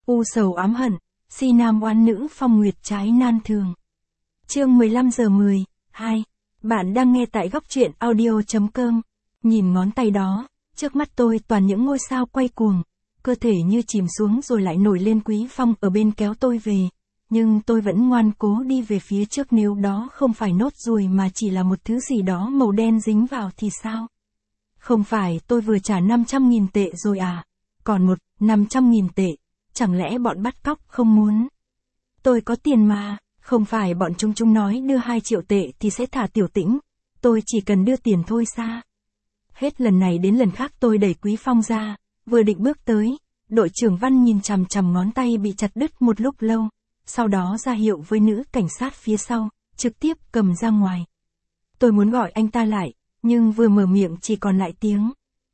U sầu ám hận, si nam oán nữ phong nguyệt trái nan thường. Chương 15 giờ 10, 2. Bạn đang nghe tại góc truyện audio.com. Nhìn ngón tay đó, trước mắt tôi toàn những ngôi sao quay cuồng, cơ thể như chìm xuống rồi lại nổi lên. Quý Phong ở bên kéo tôi về, nhưng tôi vẫn ngoan cố đi về phía trước. Nếu đó không phải nốt ruồi mà chỉ là một thứ gì đó màu đen dính vào thì sao? Không phải tôi vừa trả 500.000 tệ rồi à? Còn 500.000 tệ, chẳng lẽ bọn bắt cóc không muốn? Tôi có tiền mà, không phải bọn chúng nói đưa 2 triệu tệ thì sẽ thả Tiểu Tĩnh, tôi chỉ cần đưa tiền thôi sao? Hết lần này đến lần khác tôi đẩy Quý Phong ra, vừa định bước tới, đội trưởng Văn nhìn chằm chằm ngón tay bị chặt đứt một lúc lâu, sau đó ra hiệu với nữ cảnh sát phía sau, trực tiếp cầm ra ngoài. Tôi muốn gọi anh ta lại, nhưng vừa mở miệng chỉ còn lại tiếng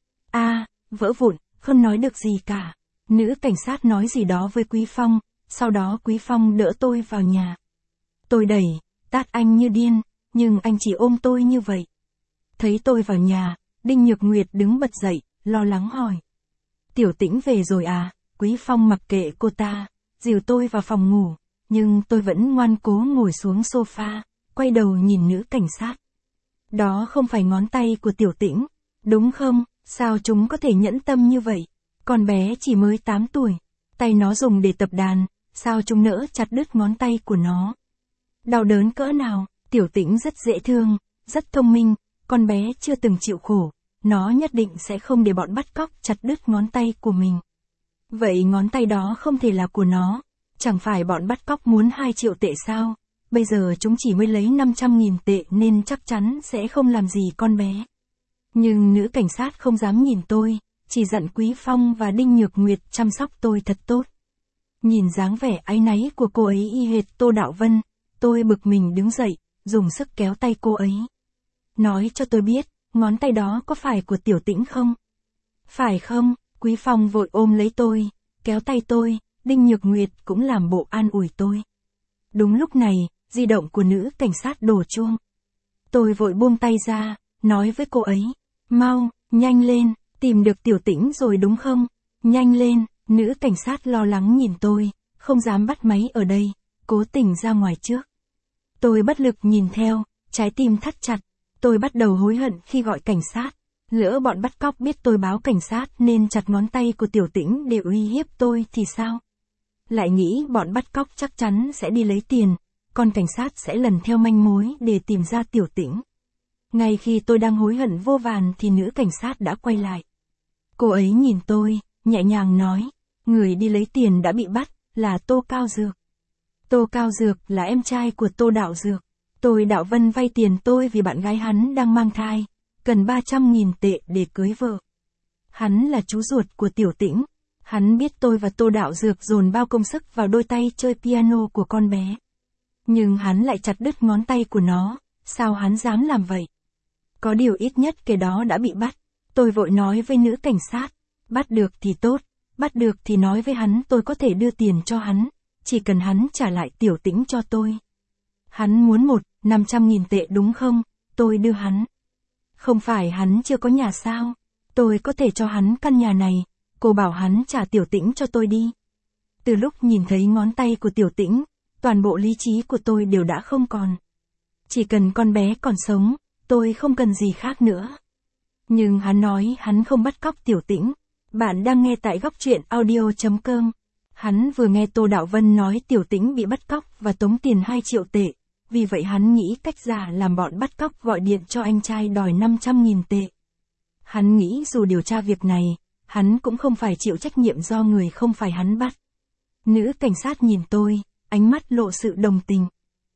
vỡ vụn, không nói được gì cả. Nữ cảnh sát nói gì đó với Quý Phong, sau đó Quý Phong đỡ tôi vào nhà. Tôi đẩy, tát anh như điên, nhưng anh chỉ ôm tôi như vậy. Thấy tôi vào nhà, Đinh Nhược Nguyệt đứng bật dậy, lo lắng hỏi. Tiểu Tĩnh về rồi à? Quý Phong mặc kệ cô ta, dìu tôi vào phòng ngủ, nhưng tôi vẫn ngoan cố ngồi xuống sofa, quay đầu nhìn nữ cảnh sát. Đó không phải ngón tay của Tiểu Tĩnh, đúng không? Sao chúng có thể nhẫn tâm như vậy? Con bé chỉ mới 8 tuổi, tay nó dùng để tập đàn, sao chúng nỡ chặt đứt ngón tay của nó? Đau đớn cỡ nào? Tiểu Tĩnh rất dễ thương, rất thông minh, con bé chưa từng chịu khổ, nó nhất định sẽ không để bọn bắt cóc chặt đứt ngón tay của mình. Vậy ngón tay đó không thể là của nó, chẳng phải bọn bắt cóc muốn 2 triệu tệ sao? Bây giờ chúng chỉ mới lấy 500.000 tệ nên chắc chắn sẽ không làm gì con bé. Nhưng nữ cảnh sát không dám nhìn tôi, chỉ dặn Quý Phong và Đinh Nhược Nguyệt chăm sóc tôi thật tốt. Nhìn dáng vẻ áy náy của cô ấy y hệt Tô Đạo Vân, tôi bực mình đứng dậy, dùng sức kéo tay cô ấy. Nói cho tôi biết, ngón tay đó có phải của Tiểu Tĩnh không? Phải không? Quý Phong vội ôm lấy tôi, kéo tay tôi, Đinh Nhược Nguyệt cũng làm bộ an ủi tôi. Đúng lúc này, di động của nữ cảnh sát đổ chuông. Tôi vội buông tay ra, nói với cô ấy, mau, nhanh lên, tìm được Tiểu Tĩnh rồi đúng không? Nhanh lên, nữ cảnh sát lo lắng nhìn tôi, không dám bắt máy ở đây, cố tình ra ngoài trước. Tôi bất lực nhìn theo, trái tim thắt chặt, tôi bắt đầu hối hận khi gọi cảnh sát. Lỡ bọn bắt cóc biết tôi báo cảnh sát nên chặt ngón tay của Tiểu Tĩnh để uy hiếp tôi thì sao? Lại nghĩ bọn bắt cóc chắc chắn sẽ đi lấy tiền, còn cảnh sát sẽ lần theo manh mối để tìm ra Tiểu Tĩnh. Ngay khi tôi đang hối hận vô vàn thì nữ cảnh sát đã quay lại. Cô ấy nhìn tôi, nhẹ nhàng nói, người đi lấy tiền đã bị bắt, là Tô Cao Dược. Tô Cao Dược là em trai của Tô Đạo Dược. Tôi Đạo Vân vay tiền tôi vì bạn gái hắn đang mang thai, cần 300.000 tệ để cưới vợ. Hắn là chú ruột của Tiểu Tĩnh. Hắn biết tôi và Tô Đạo Dược dồn bao công sức vào đôi tay chơi piano của con bé. Nhưng hắn lại chặt đứt ngón tay của nó, sao hắn dám làm vậy? Có điều ít nhất kẻ đó đã bị bắt. Tôi vội nói với nữ cảnh sát, bắt được thì tốt, bắt được thì nói với hắn tôi có thể đưa tiền cho hắn, chỉ cần hắn trả lại Tiểu Tĩnh cho tôi. Hắn muốn 500.000 tệ đúng không? Tôi đưa hắn. Không phải hắn chưa có nhà sao? Tôi có thể cho hắn căn nhà này, cô bảo hắn trả Tiểu Tĩnh cho tôi đi. Từ lúc nhìn thấy ngón tay của Tiểu Tĩnh, toàn bộ lý trí của tôi đều đã không còn. Chỉ cần con bé còn sống, tôi không cần gì khác nữa. Nhưng hắn nói hắn không bắt cóc Tiểu Tĩnh. Bạn đang nghe tại góc truyện audio.com. Hắn vừa nghe Tô Đạo Vân nói Tiểu Tĩnh bị bắt cóc và tống tiền 2 triệu tệ. Vì vậy hắn nghĩ cách giả làm bọn bắt cóc gọi điện cho anh trai đòi 500.000 tệ. Hắn nghĩ dù điều tra việc này, hắn cũng không phải chịu trách nhiệm do người không phải hắn bắt. Nữ cảnh sát nhìn tôi, ánh mắt lộ sự đồng tình.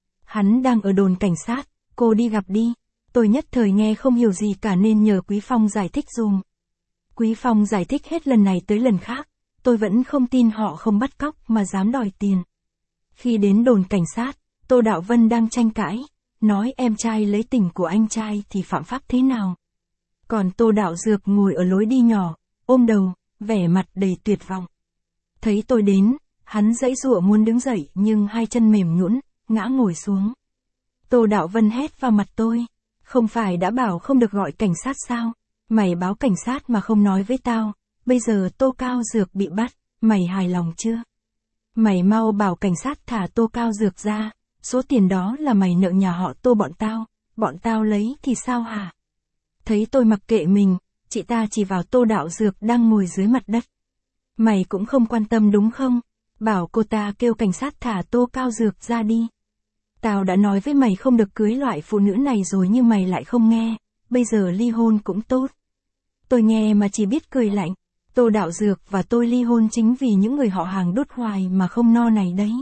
Hắn đang ở đồn cảnh sát, cô đi gặp đi. Tôi nhất thời nghe không hiểu gì cả nên nhờ Quý Phong giải thích dùm. Quý Phong giải thích hết lần này tới lần khác, tôi vẫn không tin họ không bắt cóc mà dám đòi tiền. Khi đến đồn cảnh sát, Tô Đạo Vân đang tranh cãi, nói em trai lấy tình của anh trai thì phạm pháp thế nào. Còn Tô Đạo Dược ngồi ở lối đi nhỏ, ôm đầu, vẻ mặt đầy tuyệt vọng. Thấy tôi đến, hắn giãy giụa muốn đứng dậy nhưng hai chân mềm nhũn, ngã ngồi xuống. Tô Đạo Vân hét vào mặt tôi, không phải đã bảo không được gọi cảnh sát sao? Mày báo cảnh sát mà không nói với tao, bây giờ Tô Cao Dược bị bắt, mày hài lòng chưa? Mày mau bảo cảnh sát thả Tô Cao Dược ra, số tiền đó là mày nợ nhà họ Tô bọn tao lấy thì sao hả? Thấy tôi mặc kệ mình, chị ta chỉ vào Tô Đạo Dược đang ngồi dưới mặt đất. Mày cũng không quan tâm đúng không? Bảo cô ta kêu cảnh sát thả Tô Cao Dược ra đi. Tao đã nói với mày không được cưới loại phụ nữ này rồi nhưng mày lại không nghe, bây giờ ly hôn cũng tốt. Tôi nghe mà chỉ biết cười lạnh, Tô Đạo Dược và tôi ly hôn chính vì những người họ hàng đốt hoài mà không no này đấy.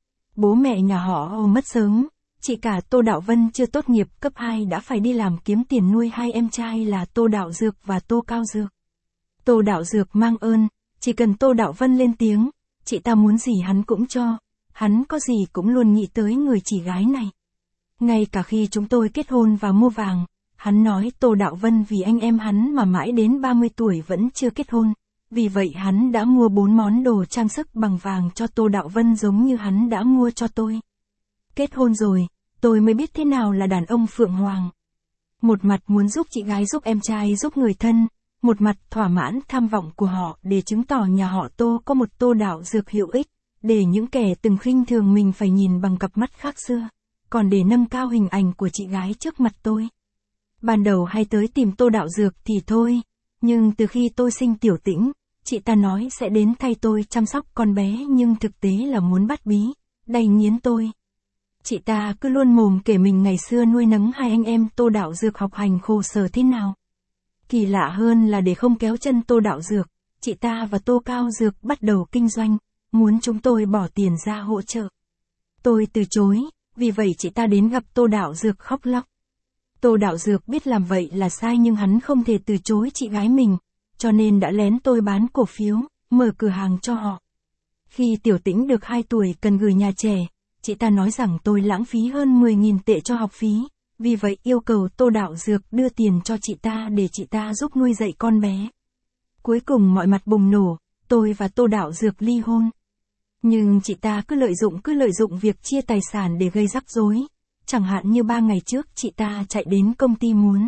Bố mẹ nhà họ mất sớm, chị cả Tô Đạo Vân chưa tốt nghiệp cấp 2 đã phải đi làm kiếm tiền nuôi hai em trai là Tô Đạo Dược và Tô Cao Dược. Tô Đạo Dược mang ơn, chỉ cần Tô Đạo Vân lên tiếng, chị ta muốn gì hắn cũng cho, hắn có gì cũng luôn nghĩ tới người chị gái này. Ngay cả khi chúng tôi kết hôn và mua vàng, hắn nói Tô Đạo Vân vì anh em hắn mà mãi đến 30 tuổi vẫn chưa kết hôn, vì vậy hắn đã mua 4 món đồ trang sức bằng vàng cho Tô Đạo Vân giống như hắn đã mua cho tôi. Kết hôn rồi, tôi mới biết thế nào là đàn ông phượng hoàng. Một mặt muốn giúp chị gái giúp em trai giúp người thân, một mặt thỏa mãn tham vọng của họ để chứng tỏ nhà họ Tô có một Tô Đạo Dược hữu ích, để những kẻ từng khinh thường mình phải nhìn bằng cặp mắt khác xưa, còn để nâng cao hình ảnh của chị gái trước mặt tôi. Ban đầu hay tới tìm Tô Đạo Dược thì thôi, nhưng từ khi tôi sinh Tiểu Tĩnh, chị ta nói sẽ đến thay tôi chăm sóc con bé nhưng thực tế là muốn bắt bí, đày nghiến tôi. Chị ta cứ luôn mồm kể mình ngày xưa nuôi nấng hai anh em Tô Đạo Dược học hành khổ sở thế nào. Kỳ lạ hơn là để không kéo chân Tô Đạo Dược, chị ta và Tô Cao Dược bắt đầu kinh doanh, muốn chúng tôi bỏ tiền ra hỗ trợ. Tôi từ chối, vì vậy chị ta đến gặp Tô Đạo Dược khóc lóc. Tô Đạo Dược biết làm vậy là sai nhưng hắn không thể từ chối chị gái mình, cho nên đã lén tôi bán cổ phiếu, mở cửa hàng cho họ. Khi Tiểu Tĩnh được 2 tuổi cần gửi nhà trẻ, chị ta nói rằng tôi lãng phí hơn 10.000 tệ cho học phí, vì vậy yêu cầu Tô Đạo Dược đưa tiền cho chị ta để chị ta giúp nuôi dạy con bé. Cuối cùng mọi mặt bùng nổ, tôi và Tô Đạo Dược ly hôn. Nhưng chị ta cứ lợi dụng việc chia tài sản để gây rắc rối. Chẳng hạn như 3 ngày trước chị ta chạy đến công ty muốn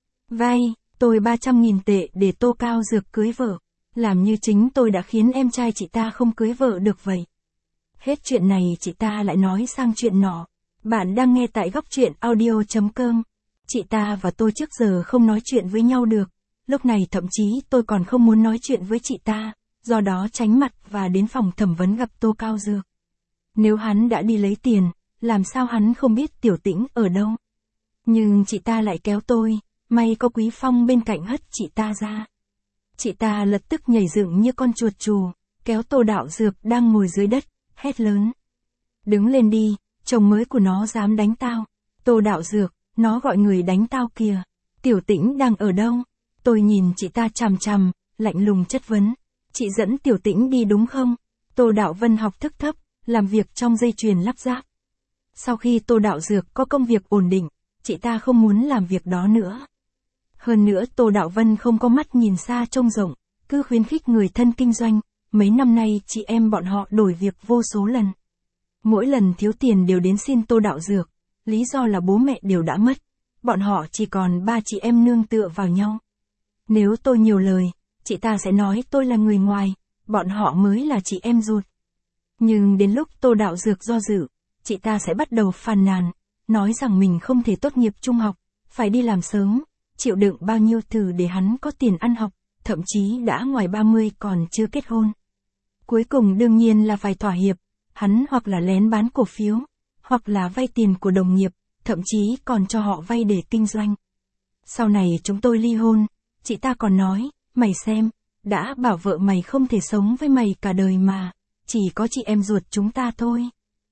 vay tôi 300.000 tệ để Tô Cao Dược cưới vợ, làm như chính tôi đã khiến em trai chị ta không cưới vợ được vậy. Hết chuyện này chị ta lại nói sang chuyện nọ. Bạn đang nghe tại góc truyện audio.com. Chị ta và tôi trước giờ không nói chuyện với nhau được, lúc này thậm chí tôi còn không muốn nói chuyện với chị ta, do đó tránh mặt và đến phòng thẩm vấn gặp Tô Cao Dược. Nếu hắn đã đi lấy tiền, làm sao hắn không biết Tiểu Tĩnh ở đâu? Nhưng chị ta lại kéo tôi, may có Quý Phong bên cạnh hất chị ta ra. Chị ta lập tức nhảy dựng như con chuột chù, kéo Tô Đạo Dược đang ngồi dưới đất, hét lớn. Đứng lên đi, chồng mới của nó dám đánh tao. Tô Đạo Dược, nó gọi người đánh tao kìa. Tiểu Tĩnh đang ở đâu? Tôi nhìn chị ta chằm chằm, lạnh lùng chất vấn. Chị dẫn Tiểu Tĩnh đi đúng không? Tô Đạo Vân học thức thấp, làm việc trong dây chuyền lắp ráp. Sau khi Tô Đạo Dược có công việc ổn định, chị ta không muốn làm việc đó nữa. Hơn nữa Tô Đạo Vân không có mắt nhìn xa trông rộng, cứ khuyến khích người thân kinh doanh. Mấy năm nay chị em bọn họ đổi việc vô số lần. Mỗi lần thiếu tiền đều đến xin Tô Đạo Dược, lý do là bố mẹ đều đã mất. Bọn họ chỉ còn 3 chị em nương tựa vào nhau. Nếu tôi nhiều lời, chị ta sẽ nói tôi là người ngoài, bọn họ mới là chị em ruột. Nhưng đến lúc Tô Đạo Dược do dự, chị ta sẽ bắt đầu phàn nàn, nói rằng mình không thể tốt nghiệp trung học, phải đi làm sớm, chịu đựng bao nhiêu thử để hắn có tiền ăn học, thậm chí đã ngoài 30 còn chưa kết hôn. Cuối cùng đương nhiên là phải thỏa hiệp, hắn hoặc là lén bán cổ phiếu, hoặc là vay tiền của đồng nghiệp, thậm chí còn cho họ vay để kinh doanh. Sau này chúng tôi ly hôn, chị ta còn nói, mày xem, đã bảo vợ mày không thể sống với mày cả đời mà, chỉ có chị em ruột chúng ta thôi.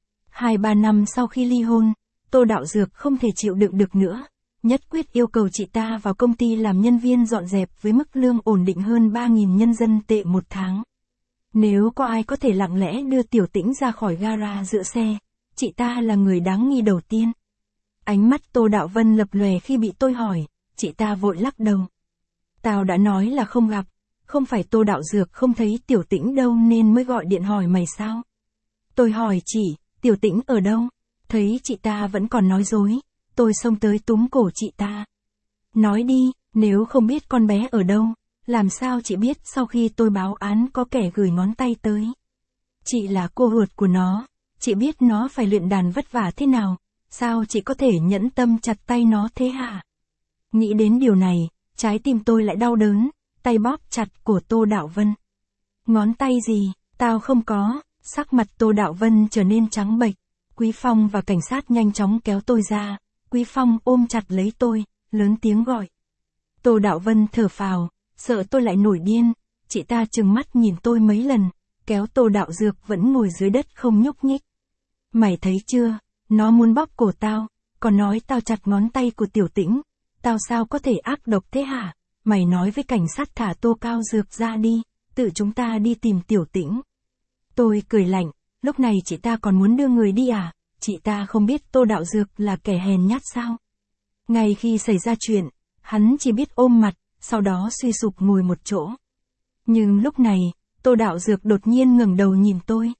2-3 năm sau khi ly hôn, Tô Đạo Dược không thể chịu đựng được nữa, nhất quyết yêu cầu chị ta vào công ty làm nhân viên dọn dẹp với mức lương ổn định hơn 3.000 nhân dân tệ một tháng. Nếu có ai có thể lặng lẽ đưa Tiểu Tĩnh ra khỏi gara dựa xe, chị ta là người đáng nghi đầu tiên. Ánh mắt Tô Đạo Vân lập lòe khi bị tôi hỏi, chị ta vội lắc đầu. Tao đã nói là không gặp, không phải Tô Đạo Dược không thấy Tiểu Tĩnh đâu nên mới gọi điện hỏi mày sao? Tôi hỏi chị, Tiểu Tĩnh ở đâu? Thấy chị ta vẫn còn nói dối, tôi xông tới túm cổ chị ta. Nói đi, nếu không biết con bé ở đâu, làm sao chị biết sau khi tôi báo án có kẻ gửi ngón tay tới? Chị là cô ruột của nó, chị biết nó phải luyện đàn vất vả thế nào, sao chị có thể nhẫn tâm chặt tay nó thế hả? Nghĩ đến điều này, trái tim tôi lại đau đớn, tay bóp chặt cổ Tô Đạo Vân. Ngón tay gì, tao không có, sắc mặt Tô Đạo Vân trở nên trắng bệch. Quý Phong và cảnh sát nhanh chóng kéo tôi ra, Quý Phong ôm chặt lấy tôi, lớn tiếng gọi. Tô Đạo Vân thở phào, sợ tôi lại nổi điên, chị ta trừng mắt nhìn tôi mấy lần, kéo Tô Đạo Dược vẫn ngồi dưới đất không nhúc nhích. Mày thấy chưa, nó muốn bóp cổ tao, còn nói tao chặt ngón tay của Tiểu Tĩnh, tao sao có thể ác độc thế hả? Mày nói với cảnh sát thả Tô Cao Dược ra đi, tự chúng ta đi tìm Tiểu Tĩnh. Tôi cười lạnh, lúc này chị ta còn muốn đưa người đi à? Chị ta không biết Tô Đạo Dược là kẻ hèn nhát sao? Ngay khi xảy ra chuyện, hắn chỉ biết ôm mặt, sau đó suy sụp ngồi một chỗ. Nhưng lúc này, Tô Đạo Dược đột nhiên ngẩng đầu nhìn tôi.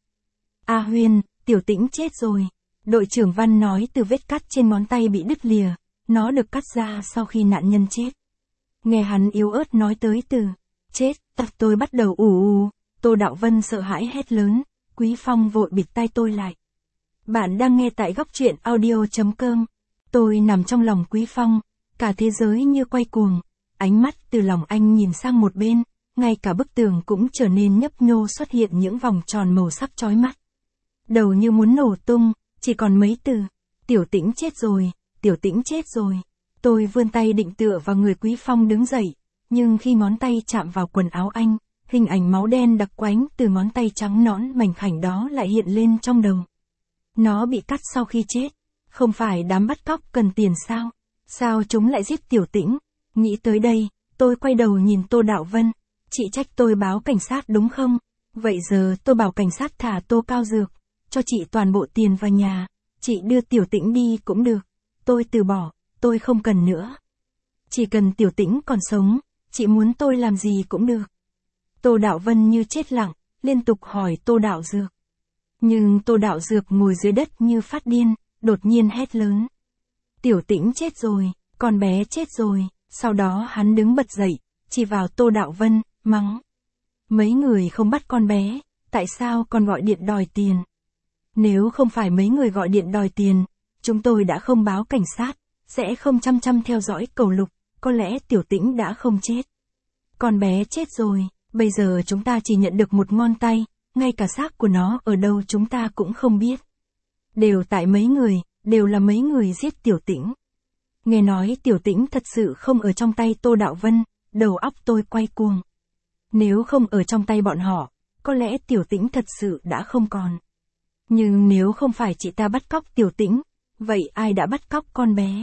A Huyên, Tiểu Tĩnh chết rồi. Đội trưởng Văn nói từ vết cắt trên ngón tay bị đứt lìa, nó được cắt ra sau khi nạn nhân chết. Nghe hắn yếu ớt nói tới từ chết, tôi bắt đầu ù. Tô Đạo Vân sợ hãi hét lớn, Quý Phong vội bịt tai tôi lại. Bạn đang nghe tại góc truyện audio.com. Tôi nằm trong lòng Quý Phong, cả thế giới như quay cuồng, ánh mắt từ lòng anh nhìn sang một bên, ngay cả bức tường cũng trở nên nhấp nhô xuất hiện những vòng tròn màu sắc chói mắt. Đầu như muốn nổ tung, chỉ còn mấy từ, Tiểu Tĩnh chết rồi, Tiểu Tĩnh chết rồi. Tôi vươn tay định tựa vào người Quý Phong đứng dậy, nhưng khi ngón tay chạm vào quần áo anh, hình ảnh máu đen đặc quánh từ ngón tay trắng nõn mảnh khảnh đó lại hiện lên trong đầu. Nó bị cắt sau khi chết, không phải đám bắt cóc cần tiền sao? Sao chúng lại giết Tiểu Tĩnh? Nghĩ tới đây, tôi quay đầu nhìn Tô Đạo Vân, chị trách tôi báo cảnh sát đúng không? Vậy giờ tôi bảo cảnh sát thả Tô Cao Dược, cho chị toàn bộ tiền và nhà, chị đưa Tiểu Tĩnh đi cũng được. Tôi từ bỏ, tôi không cần nữa. Chỉ cần Tiểu Tĩnh còn sống, chị muốn tôi làm gì cũng được. Tô Đạo Vân như chết lặng, liên tục hỏi Tô Đạo Dược. Nhưng Tô Đạo Dược ngồi dưới đất như phát điên, đột nhiên hét lớn. Tiểu Tĩnh chết rồi, con bé chết rồi, sau đó hắn đứng bật dậy, chỉ vào Tô Đạo Vân, mắng. Mấy người không bắt con bé, tại sao còn gọi điện đòi tiền? Nếu không phải mấy người gọi điện đòi tiền, chúng tôi đã không báo cảnh sát, sẽ không chăm chăm theo dõi cầu lục, có lẽ Tiểu Tĩnh đã không chết. Con bé chết rồi, bây giờ chúng ta chỉ nhận được một ngón tay, ngay cả xác của nó ở đâu chúng ta cũng không biết. Đều tại mấy người, đều là mấy người giết Tiểu Tĩnh. Nghe nói Tiểu Tĩnh thật sự không ở trong tay Tô Đạo Vân, đầu óc tôi quay cuồng. Nếu không ở trong tay bọn họ, có lẽ Tiểu Tĩnh thật sự đã không còn. Nhưng nếu không phải chị ta bắt cóc Tiểu Tĩnh, vậy ai đã bắt cóc con bé?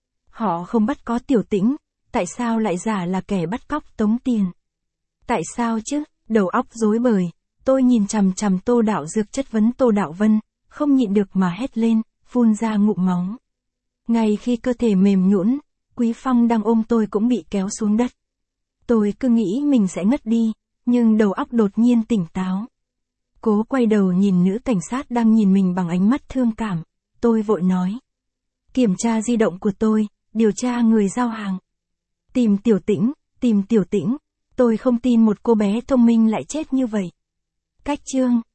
Họ không bắt có Tiểu Tĩnh, tại sao lại giả là kẻ bắt cóc tống tiền? Tại sao chứ? Đầu óc rối bời, tôi nhìn chằm chằm Tô Đạo Dược chất vấn Tô Đạo Vân, không nhịn được mà hét lên, phun ra ngụm máu. Ngay khi cơ thể mềm nhũn, Quý Phong đang ôm tôi cũng bị kéo xuống đất. Tôi cứ nghĩ mình sẽ ngất đi, nhưng đầu óc đột nhiên tỉnh táo. Cố quay đầu nhìn nữ cảnh sát đang nhìn mình bằng ánh mắt thương cảm, tôi vội nói. Kiểm tra di động của tôi, điều tra người giao hàng. Tìm Tiểu Tĩnh, tìm Tiểu Tĩnh, tôi không tin một cô bé thông minh lại chết như vậy. Cách chương